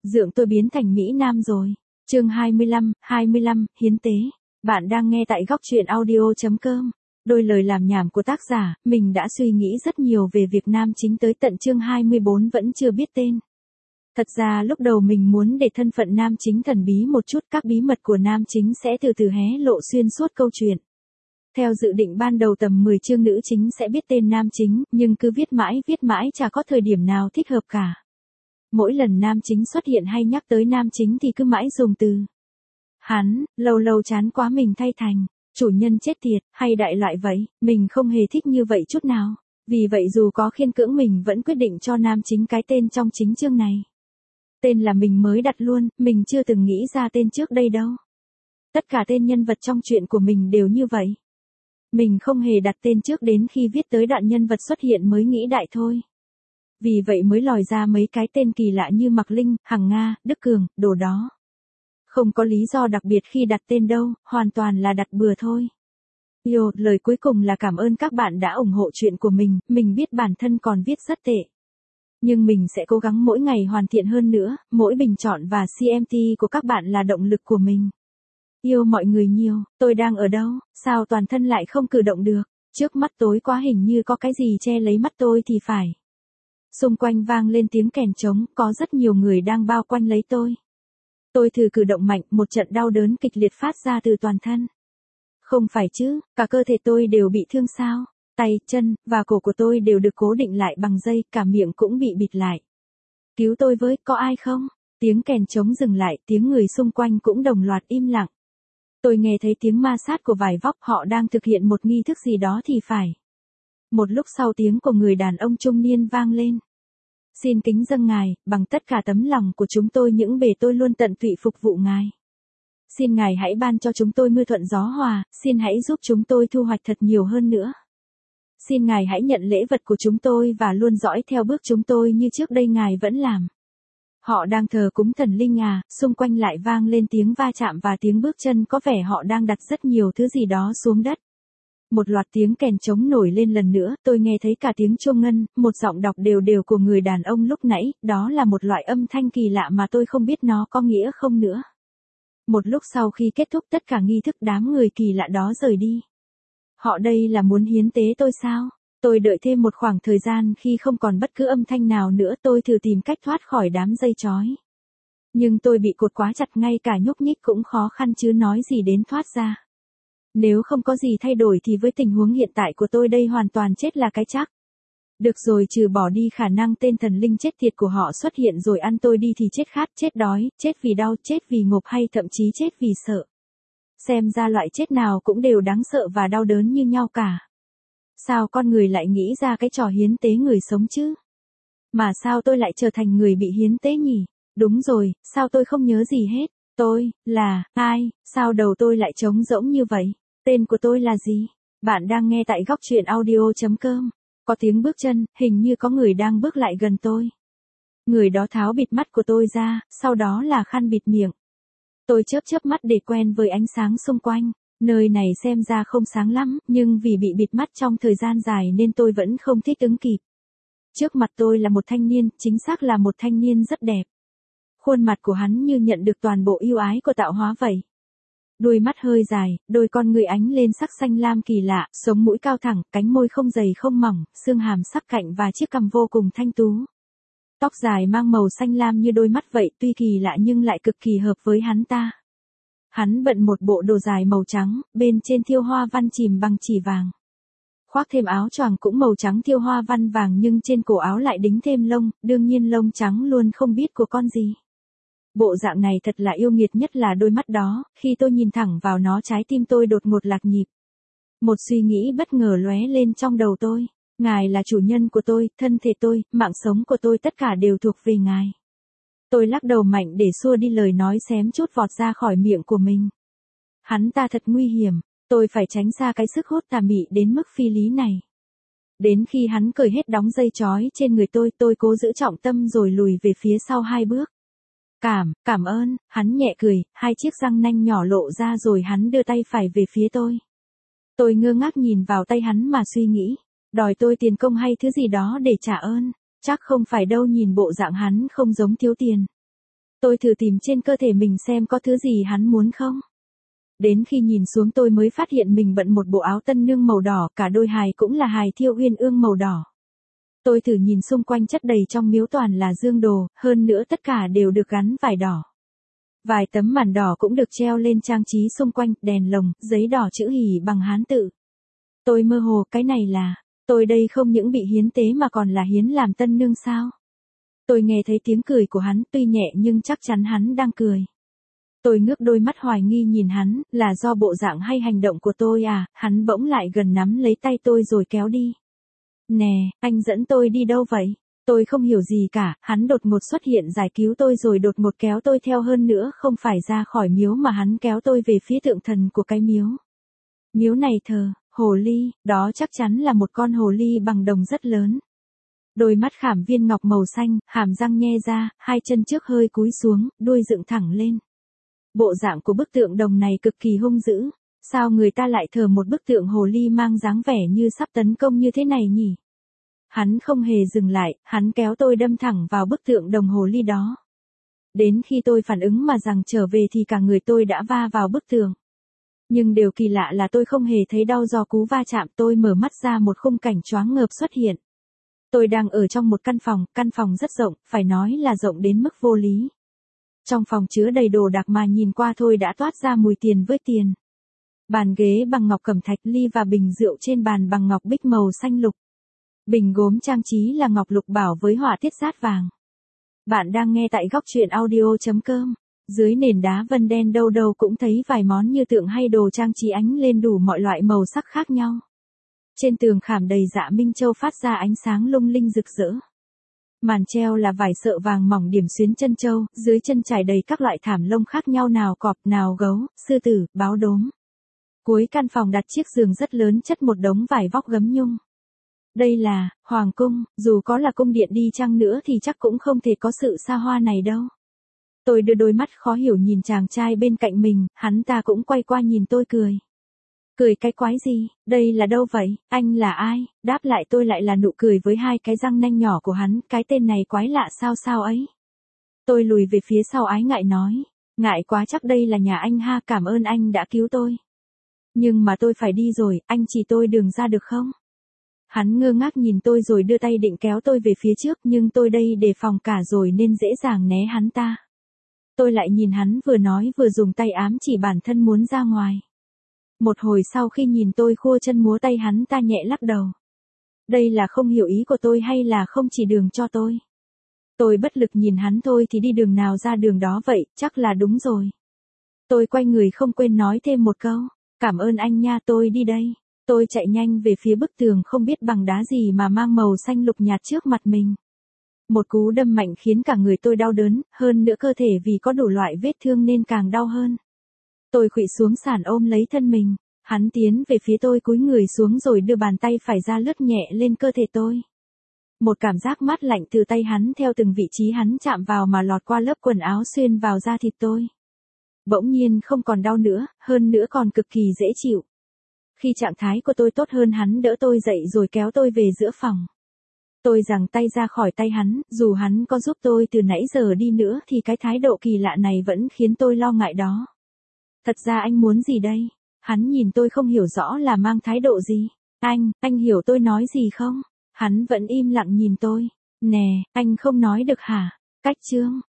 Dượng tôi biến thành Mỹ Nam rồi. Chương 25, hiến tế. Bạn đang nghe tại góc truyện audio.com. Đôi lời làm nhảm của tác giả, mình đã suy nghĩ rất nhiều về việc nam chính tới tận chương 24 vẫn chưa biết tên. Thật ra lúc đầu mình muốn để thân phận nam chính thần bí một chút, các bí mật của nam chính sẽ từ từ hé lộ xuyên suốt câu chuyện. Theo dự định ban đầu tầm 10 chương nữ chính sẽ biết tên nam chính, nhưng cứ viết mãi chả có thời điểm nào thích hợp cả. Mỗi lần nam chính xuất hiện hay nhắc tới nam chính thì cứ mãi dùng từ hắn, lâu lâu chán quá mình thay thành chủ nhân chết tiệt, hay đại loại vậy, mình không hề thích như vậy chút nào. Vì vậy dù có khiên cưỡng mình vẫn quyết định cho nam chính cái tên trong chính chương này. Tên là mình mới đặt luôn, mình chưa từng nghĩ ra tên trước đây đâu. Tất cả tên nhân vật trong truyện của mình đều như vậy. Mình không hề đặt tên trước đến khi viết tới đoạn nhân vật xuất hiện mới nghĩ đại thôi. Vì vậy mới lòi ra mấy cái tên kỳ lạ như Mạc Linh, Hằng Nga, Đức Cường, đồ đó. Không có lý do đặc biệt khi đặt tên đâu, hoàn toàn là đặt bừa thôi. Lời cuối cùng là cảm ơn các bạn đã ủng hộ chuyện của mình biết bản thân còn viết rất tệ. Nhưng mình sẽ cố gắng mỗi ngày hoàn thiện hơn nữa, mỗi bình chọn và CMT của các bạn là động lực của mình. Yêu mọi người nhiều, tôi đang ở đâu, sao toàn thân lại không cử động được, trước mắt tối quá hình như có cái gì che lấy mắt tôi thì phải. Xung quanh vang lên tiếng kèn trống, có rất nhiều người đang bao quanh lấy tôi. Tôi thử cử động mạnh, một trận đau đớn kịch liệt phát ra từ toàn thân. Không phải chứ, cả cơ thể tôi đều bị thương sao, tay, chân, và cổ của tôi đều được cố định lại bằng dây, cả miệng cũng bị bịt lại. Cứu tôi với, có ai không? Tiếng kèn trống dừng lại, tiếng người xung quanh cũng đồng loạt im lặng. Tôi nghe thấy tiếng ma sát của vài vóc, họ đang thực hiện một nghi thức gì đó thì phải. Một lúc sau tiếng của người đàn ông trung niên vang lên. Xin kính dâng ngài, bằng tất cả tấm lòng của chúng tôi những bề tôi luôn tận tụy phục vụ ngài. Xin ngài hãy ban cho chúng tôi mưa thuận gió hòa, xin hãy giúp chúng tôi thu hoạch thật nhiều hơn nữa. Xin ngài hãy nhận lễ vật của chúng tôi và luôn dõi theo bước chúng tôi như trước đây ngài vẫn làm. Họ đang thờ cúng thần linh à, xung quanh lại vang lên tiếng va chạm và tiếng bước chân, có vẻ họ đang đặt rất nhiều thứ gì đó xuống đất. Một loạt tiếng kèn trống nổi lên lần nữa, tôi nghe thấy cả tiếng chuông ngân, một giọng đọc đều đều của người đàn ông lúc nãy, đó là một loại âm thanh kỳ lạ mà tôi không biết nó có nghĩa không nữa. Một lúc sau khi kết thúc tất cả nghi thức, đám người kỳ lạ đó rời đi. Họ đây là muốn hiến tế tôi sao? Tôi đợi thêm một khoảng thời gian, khi không còn bất cứ âm thanh nào nữa tôi thử tìm cách thoát khỏi đám dây chói. Nhưng tôi bị cột quá chặt, ngay cả nhúc nhích cũng khó khăn chứ nói gì đến thoát ra. Nếu không có gì thay đổi thì với tình huống hiện tại của tôi đây hoàn toàn chết là cái chắc. Được rồi, trừ bỏ đi khả năng tên thần linh chết tiệt của họ xuất hiện rồi ăn tôi đi thì chết khát, chết đói, chết vì đau, chết vì ngộp hay thậm chí chết vì sợ. Xem ra loại chết nào cũng đều đáng sợ và đau đớn như nhau cả. Sao con người lại nghĩ ra cái trò hiến tế người sống chứ? Mà sao tôi lại trở thành người bị hiến tế nhỉ? Đúng rồi, sao tôi không nhớ gì hết? Tôi, là, ai, sao đầu tôi lại trống rỗng như vậy? Tên của tôi là gì? Bạn đang nghe tại góc truyện audio.com. Có tiếng bước chân, hình như có người đang bước lại gần tôi. Người đó tháo bịt mắt của tôi ra, sau đó là khăn bịt miệng. Tôi chớp mắt để quen với ánh sáng xung quanh. Nơi này xem ra không sáng lắm, nhưng vì bị bịt mắt trong thời gian dài nên tôi vẫn không thích ứng kịp. Trước mặt tôi là một thanh niên, chính xác là một thanh niên rất đẹp. Khuôn mặt của hắn như nhận được toàn bộ yêu ái của tạo hóa vậy. Đuôi mắt hơi dài, đôi con người ánh lên sắc xanh lam kỳ lạ, sống mũi cao thẳng, cánh môi không dày không mỏng, xương hàm sắc cạnh và chiếc cằm vô cùng thanh tú. Tóc dài mang màu xanh lam như đôi mắt vậy, tuy kỳ lạ nhưng lại cực kỳ hợp với hắn ta. Hắn bận một bộ đồ dài màu trắng, bên trên thêu hoa văn chìm bằng chỉ vàng. Khoác thêm áo choàng cũng màu trắng thêu hoa văn vàng, nhưng trên cổ áo lại đính thêm lông, đương nhiên lông trắng luôn không biết của con gì. Bộ dạng này thật là yêu nghiệt, nhất là đôi mắt đó, khi tôi nhìn thẳng vào nó trái tim tôi đột ngột lạc nhịp. Một suy nghĩ bất ngờ lóe lên trong đầu tôi, ngài là chủ nhân của tôi, thân thể tôi, mạng sống của tôi, tất cả đều thuộc về ngài. Tôi lắc đầu mạnh để xua đi lời nói xém chút vọt ra khỏi miệng của mình. Hắn ta thật nguy hiểm, tôi phải tránh xa cái sức hút tà mị đến mức phi lý này. Đến khi hắn cởi hết đóng dây chói trên người tôi cố giữ trọng tâm rồi lùi về phía sau 2 bước. Cảm ơn, hắn nhẹ cười, 2 chiếc răng nanh nhỏ lộ ra rồi hắn đưa tay phải về phía tôi. Tôi ngơ ngác nhìn vào tay hắn mà suy nghĩ, đòi tôi tiền công hay thứ gì đó để trả ơn, chắc không phải đâu, nhìn bộ dạng hắn không giống thiếu tiền. Tôi thử tìm trên cơ thể mình xem có thứ gì hắn muốn không. Đến khi nhìn xuống tôi mới phát hiện mình bận một bộ áo tân nương màu đỏ, cả đôi hài cũng là hài thiêu uyên ương màu đỏ. Tôi thử nhìn xung quanh chất đầy trong miếu toàn là dương đồ, hơn nữa tất cả đều được gắn vải đỏ. Vài tấm màn đỏ cũng được treo lên trang trí xung quanh, đèn lồng, giấy đỏ chữ hỉ bằng Hán tự. Tôi mơ hồ, cái này là, tôi đây không những bị hiến tế mà còn là hiến làm tân nương sao? Tôi nghe thấy tiếng cười của hắn, tuy nhẹ nhưng chắc chắn hắn đang cười. Tôi ngước đôi mắt hoài nghi nhìn hắn, là do bộ dạng hay hành động của tôi à? Hắn bỗng lại gần nắm lấy tay tôi rồi kéo đi. Nè, anh dẫn tôi đi đâu vậy? Tôi không hiểu gì cả, hắn đột ngột xuất hiện giải cứu tôi rồi đột ngột kéo tôi theo, hơn nữa không phải ra khỏi miếu mà hắn kéo tôi về phía tượng thần của cái miếu. Miếu này thờ, hồ ly, đó chắc chắn là một con hồ ly bằng đồng rất lớn. Đôi mắt khảm viên ngọc màu xanh, hàm răng nhe ra, hai chân trước hơi cúi xuống, đuôi dựng thẳng lên. Bộ dạng của bức tượng đồng này cực kỳ hung dữ. Sao người ta lại thờ một bức tượng hồ ly mang dáng vẻ như sắp tấn công như thế này nhỉ? Hắn không hề dừng lại, hắn kéo tôi đâm thẳng vào bức tượng đồng hồ ly đó. Đến khi tôi phản ứng mà rằng trở về thì cả người tôi đã va vào bức tượng. Nhưng điều kỳ lạ là tôi không hề thấy đau do cú va chạm. Tôi mở mắt ra, một khung cảnh choáng ngợp xuất hiện. Tôi đang ở trong một căn phòng rất rộng, phải nói là rộng đến mức vô lý. Trong phòng chứa đầy đồ đạc mà nhìn qua thôi đã toát ra mùi tiền với tiền. Bàn ghế bằng ngọc cẩm thạch, ly và bình rượu trên bàn bằng ngọc bích màu xanh lục. Bình gốm trang trí là ngọc lục bảo với họa tiết dát vàng. Bạn đang nghe tại góc truyện audio.com. Dưới nền đá vân đen đâu đâu cũng thấy vài món như tượng hay đồ trang trí ánh lên đủ mọi loại màu sắc khác nhau. Trên tường khảm đầy dạ minh châu phát ra ánh sáng lung linh rực rỡ. Màn treo là vải sợi vàng mỏng điểm xuyến chân châu, dưới chân trải đầy các loại thảm lông khác nhau, nào cọp, nào gấu, sư tử, báo đốm. Cuối căn phòng đặt chiếc giường rất lớn chất một đống vải vóc gấm nhung. Đây là hoàng cung, dù có là cung điện đi chăng nữa thì chắc cũng không thể có sự xa hoa này đâu. Tôi đưa đôi mắt khó hiểu nhìn chàng trai bên cạnh mình, hắn ta cũng quay qua nhìn tôi cười. Cười cái quái gì, đây là đâu vậy, anh là ai? Đáp lại tôi lại là nụ cười với hai cái răng nanh nhỏ của hắn, cái tên này quái lạ sao sao ấy. Tôi lùi về phía sau ái ngại nói, ngại quá, chắc đây là nhà anh ha, cảm ơn anh đã cứu tôi. Nhưng mà tôi phải đi rồi, anh chỉ tôi đường ra được không? Hắn ngơ ngác nhìn tôi rồi đưa tay định kéo tôi về phía trước, nhưng tôi đây đề phòng cả rồi nên dễ dàng né hắn ta. Tôi lại nhìn hắn vừa nói vừa dùng tay ám chỉ bản thân muốn ra ngoài. Một hồi sau khi nhìn tôi khua chân múa tay, hắn ta nhẹ lắc đầu. Đây là không hiểu ý của tôi hay là không chỉ đường cho tôi? Tôi bất lực nhìn hắn, thôi thì đi đường nào ra đường đó vậy, chắc là đúng rồi. Tôi quay người không quên nói thêm một câu, cảm ơn anh nha, tôi đi đây. Tôi chạy nhanh về phía bức tường không biết bằng đá gì mà mang màu xanh lục nhạt trước mặt mình. Một cú đâm mạnh khiến cả người tôi đau đớn, hơn nữa cơ thể vì có đủ loại vết thương nên càng đau hơn. Tôi khuỵu xuống sàn ôm lấy thân mình, hắn tiến về phía tôi cúi người xuống rồi đưa bàn tay phải ra lướt nhẹ lên cơ thể tôi. Một cảm giác mát lạnh từ tay hắn theo từng vị trí hắn chạm vào mà lọt qua lớp quần áo xuyên vào da thịt tôi. Bỗng nhiên không còn đau nữa, hơn nữa còn cực kỳ dễ chịu. Khi trạng thái của tôi tốt hơn, hắn đỡ tôi dậy rồi kéo tôi về giữa phòng. Tôi giằng tay ra khỏi tay hắn, dù hắn có giúp tôi từ nãy giờ đi nữa thì cái thái độ kỳ lạ này vẫn khiến tôi lo ngại đó. Thật ra anh muốn gì đây? Hắn nhìn tôi không hiểu rõ là mang thái độ gì. Anh hiểu tôi nói gì không? Hắn vẫn im lặng nhìn tôi. Nè, anh không nói được hả? Cách chương.